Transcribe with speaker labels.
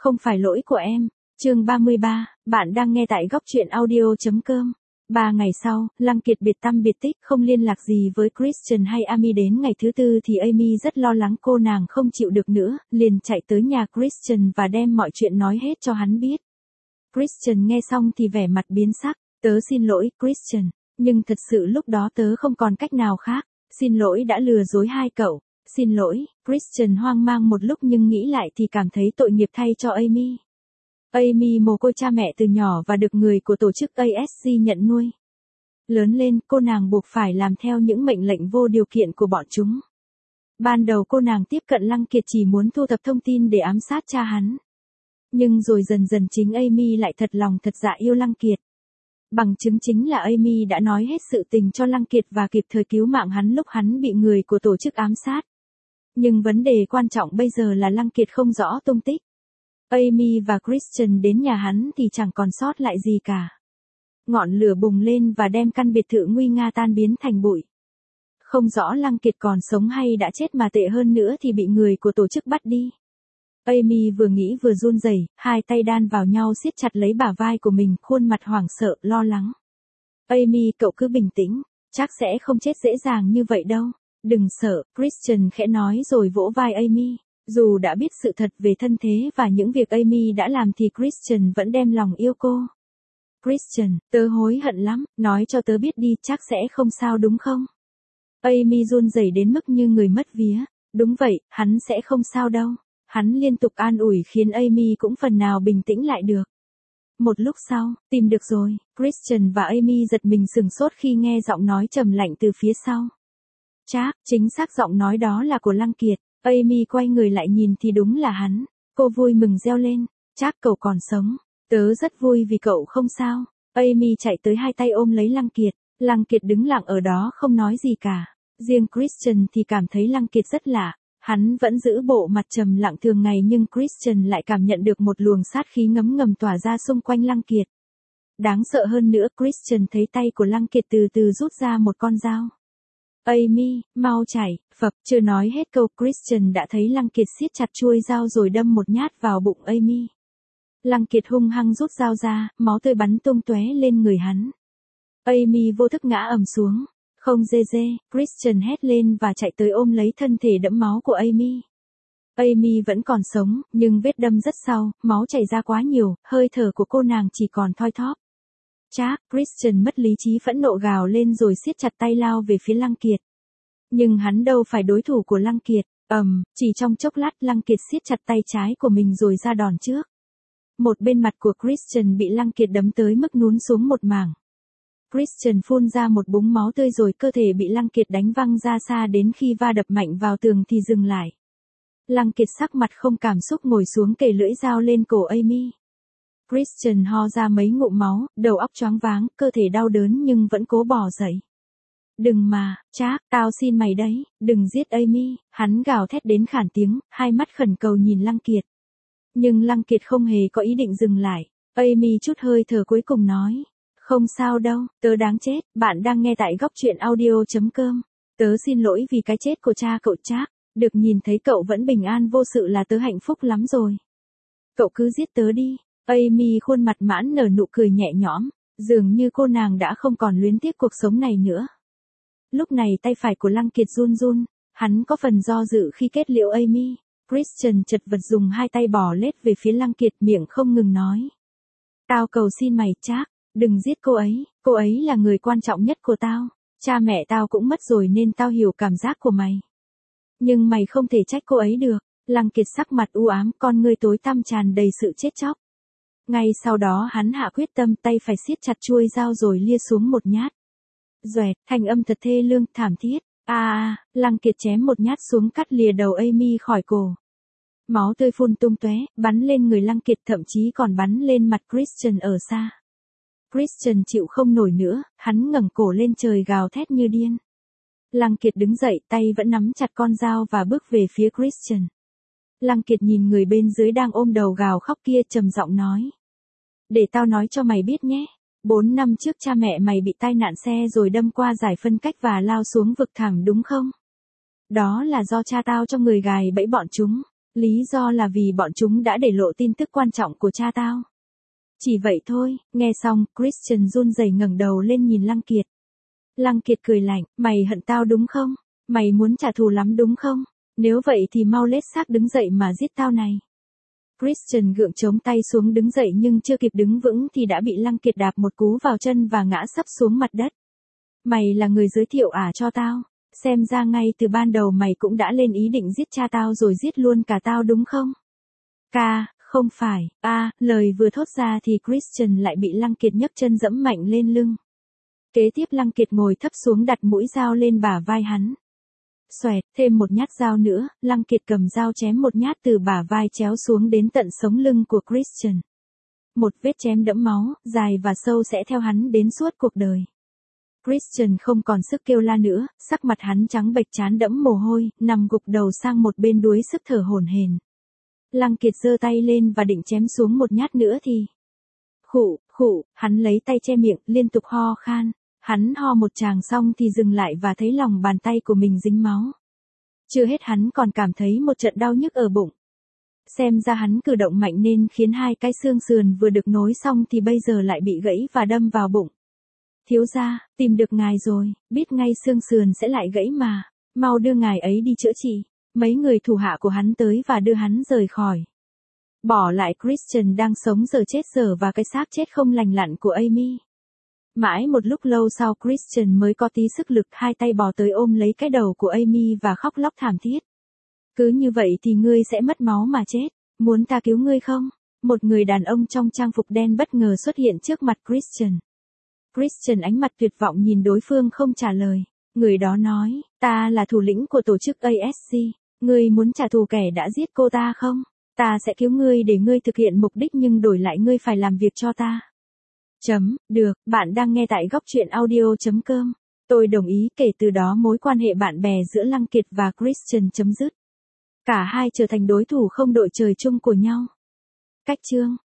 Speaker 1: Không phải lỗi của em. Chương 33, bạn đang nghe tại góc truyện audio.com. 3 ngày sau, Lăng Kiệt biệt tăm biệt tích không liên lạc gì với Christian hay Amy. Đến ngày thứ tư thì Amy rất lo lắng cô nàng không chịu được nữa, liền chạy tới nhà Christian và đem mọi chuyện nói hết cho hắn biết. Christian nghe xong thì vẻ mặt biến sắc, tớ xin lỗi Christian, nhưng thật sự lúc đó tớ không còn cách nào khác, xin lỗi đã lừa dối hai cậu, xin lỗi. Christian hoang mang một lúc nhưng nghĩ lại thì cảm thấy tội nghiệp thay cho Amy. Amy mồ côi cha mẹ từ nhỏ và được người của tổ chức ASG nhận nuôi. Lớn lên, cô nàng buộc phải làm theo những mệnh lệnh vô điều kiện của bọn chúng. Ban đầu cô nàng tiếp cận Lăng Kiệt chỉ muốn thu thập thông tin để ám sát cha hắn. Nhưng rồi dần dần chính Amy lại thật lòng thật dạ yêu Lăng Kiệt. Bằng chứng chính là Amy đã nói hết sự tình cho Lăng Kiệt và kịp thời cứu mạng hắn lúc hắn bị người của tổ chức ám sát. Nhưng vấn đề quan trọng bây giờ là Lăng Kiệt không rõ tung tích. Amy và Christian đến nhà hắn thì chẳng còn sót lại gì cả. Ngọn lửa bùng lên và đem căn biệt thự nguy nga tan biến thành bụi. Không rõ Lăng Kiệt còn sống hay đã chết, mà tệ hơn nữa thì bị người của tổ chức bắt đi. Amy vừa nghĩ vừa run rẩy, hai tay đan vào nhau siết chặt lấy bả vai của mình, khuôn mặt hoảng sợ, lo lắng. Amy, cậu cứ bình tĩnh, chắc sẽ không chết dễ dàng như vậy đâu. Đừng sợ, Christian khẽ nói rồi vỗ vai Amy. Dù đã biết sự thật về thân thế và những việc Amy đã làm thì Christian vẫn đem lòng yêu cô. Christian, tớ hối hận lắm, nói cho tớ biết đi, chắc sẽ không sao đúng không? Amy run rẩy đến mức như người mất vía. Đúng vậy, hắn sẽ không sao đâu. Hắn liên tục an ủi khiến Amy cũng phần nào bình tĩnh lại được. Một lúc sau, tìm được rồi, Christian và Amy giật mình sửng sốt khi nghe giọng nói trầm lạnh từ phía sau. Chắc, chính xác giọng nói đó là của Lăng Kiệt. Amy quay người lại nhìn thì đúng là hắn. Cô vui mừng reo lên. Chắc cậu còn sống. Tớ rất vui vì cậu không sao. Amy chạy tới hai tay ôm lấy Lăng Kiệt. Lăng Kiệt đứng lặng ở đó không nói gì cả. Riêng Christian thì cảm thấy Lăng Kiệt rất lạ. Hắn vẫn giữ bộ mặt trầm lặng thường ngày nhưng Christian lại cảm nhận được một luồng sát khí ngấm ngầm tỏa ra xung quanh Lăng Kiệt. Đáng sợ hơn nữa, Christian thấy tay của Lăng Kiệt từ từ rút ra một con dao. Amy, mau chạy, phập, chưa nói hết câu Christian đã thấy Lăng Kiệt siết chặt chuôi dao rồi đâm một nhát vào bụng Amy. Lăng Kiệt hung hăng rút dao ra, máu tươi bắn tung tóe lên người hắn. Amy vô thức ngã ầm xuống. Không dê, Christian hét lên và chạy tới ôm lấy thân thể đẫm máu của Amy. Amy vẫn còn sống, nhưng vết đâm rất sâu, máu chảy ra quá nhiều, hơi thở của cô nàng chỉ còn thoi thóp. Chắc, Christian mất lý trí phẫn nộ gào lên rồi siết chặt tay lao về phía Lăng Kiệt. Nhưng hắn đâu phải đối thủ của Lăng Kiệt, chỉ trong chốc lát Lăng Kiệt siết chặt tay trái của mình rồi ra đòn trước. Một bên mặt của Christian bị Lăng Kiệt đấm tới mức nhún xuống một mảng. Christian phun ra một búng máu tươi rồi cơ thể bị Lăng Kiệt đánh văng ra xa đến khi va đập mạnh vào tường thì dừng lại. Lăng Kiệt sắc mặt không cảm xúc ngồi xuống kề lưỡi dao lên cổ Amy. Christian ho ra mấy ngụm máu, đầu óc choáng váng, cơ thể đau đớn nhưng vẫn cố bò dậy. Đừng mà, Chắc, tao xin mày đấy, đừng giết Amy, hắn gào thét đến khản tiếng, hai mắt khẩn cầu nhìn Lăng Kiệt. Nhưng Lăng Kiệt không hề có ý định dừng lại. Amy chút hơi thở cuối cùng nói. Không sao đâu, tớ đáng chết, bạn đang nghe tại góc truyện audio.com. Tớ xin lỗi vì cái chết của cha cậu Chắc, được nhìn thấy cậu vẫn bình an vô sự là tớ hạnh phúc lắm rồi. Cậu cứ giết tớ đi. Amy khuôn mặt mãn nở nụ cười nhẹ nhõm, dường như cô nàng đã không còn luyến tiếc cuộc sống này nữa. Lúc này tay phải của Lăng Kiệt run run, hắn có phần do dự khi kết liễu Amy. Christian chật vật dùng hai tay bò lết về phía Lăng Kiệt, miệng không ngừng nói. Tao cầu xin mày Chắc, đừng giết cô ấy là người quan trọng nhất của tao, cha mẹ tao cũng mất rồi nên tao hiểu cảm giác của mày. Nhưng mày không thể trách cô ấy được. Lăng Kiệt sắc mặt u ám, con ngươi tối tăm tràn đầy sự chết chóc. Ngay sau đó hắn hạ quyết tâm, tay phải siết chặt chuôi dao rồi lia xuống một nhát. Doẹt, thanh âm thật thê lương, thảm thiết. Lăng Kiệt chém một nhát xuống cắt lìa đầu Amy khỏi cổ. Máu tươi phun tung tóe, bắn lên người Lăng Kiệt, thậm chí còn bắn lên mặt Christian ở xa. Christian chịu không nổi nữa, hắn ngẩng cổ lên trời gào thét như điên. Lăng Kiệt đứng dậy, tay vẫn nắm chặt con dao và bước về phía Christian. Lăng Kiệt nhìn người bên dưới đang ôm đầu gào khóc kia, trầm giọng nói. Để tao nói cho mày biết nhé, 4 năm trước cha mẹ mày bị tai nạn xe rồi đâm qua giải phân cách và lao xuống vực thẳm đúng không? Đó là do cha tao cho người gài bẫy bọn chúng. Lý do là vì bọn chúng đã để lộ tin tức quan trọng của cha tao. Chỉ vậy thôi, nghe xong, Christian run rẩy ngẩng đầu lên nhìn Lăng Kiệt. Lăng Kiệt cười lạnh, mày hận tao đúng không? Mày muốn trả thù lắm đúng không? Nếu vậy thì mau lết xác đứng dậy mà giết tao này. Christian gượng chống tay xuống đứng dậy nhưng chưa kịp đứng vững thì đã bị Lăng Kiệt đạp một cú vào chân và ngã sấp xuống mặt đất. Mày là người giới thiệu cho tao, xem ra ngay từ ban đầu mày cũng đã lên ý định giết cha tao rồi giết luôn cả tao đúng không? Không phải, lời vừa thốt ra thì Christian lại bị Lăng Kiệt nhấc chân dẫm mạnh lên lưng. Kế tiếp Lăng Kiệt ngồi thấp xuống đặt mũi dao lên bả vai hắn. Xoẹt, thêm một nhát dao nữa, Lăng Kiệt cầm dao chém một nhát từ bả vai chéo xuống đến tận sống lưng của Christian. Một vết chém đẫm máu, dài và sâu sẽ theo hắn đến suốt cuộc đời. Christian không còn sức kêu la nữa, sắc mặt hắn trắng bệch trán đẫm mồ hôi, nằm gục đầu sang một bên đuối sức thở hổn hển. Lăng Kiệt giơ tay lên và định chém xuống một nhát nữa thì... Khụ, hắn lấy tay che miệng, liên tục ho khan. Hắn ho một tràng xong thì dừng lại và thấy lòng bàn tay của mình dính máu. Chưa hết hắn còn cảm thấy một trận đau nhức ở bụng. Xem ra hắn cử động mạnh nên khiến hai cái xương sườn vừa được nối xong thì bây giờ lại bị gãy và đâm vào bụng. Thiếu gia, tìm được ngài rồi, biết ngay xương sườn sẽ lại gãy mà. Mau đưa ngài ấy đi chữa trị. Mấy người thủ hạ của hắn tới và đưa hắn rời khỏi. Bỏ lại Christian đang sống giờ chết giờ và cái xác chết không lành lặn của Amy. Mãi một lúc lâu sau Christian mới có tí sức lực, hai tay bò tới ôm lấy cái đầu của Amy và khóc lóc thảm thiết. Cứ như vậy thì ngươi sẽ mất máu mà chết. Muốn ta cứu ngươi không? Một người đàn ông trong trang phục đen bất ngờ xuất hiện trước mặt Christian. Christian ánh mặt tuyệt vọng nhìn đối phương không trả lời. Người đó nói, ta là thủ lĩnh của tổ chức ASC. Ngươi muốn trả thù kẻ đã giết cô ta không? Ta sẽ cứu ngươi để ngươi thực hiện mục đích nhưng đổi lại ngươi phải làm việc cho ta. Được, bạn đang nghe tại góc truyện audio.com. Tôi đồng ý. Kể từ đó mối quan hệ bạn bè giữa Lăng Kiệt và Christian chấm dứt. Cả hai trở thành đối thủ không đội trời chung của nhau. Cách chương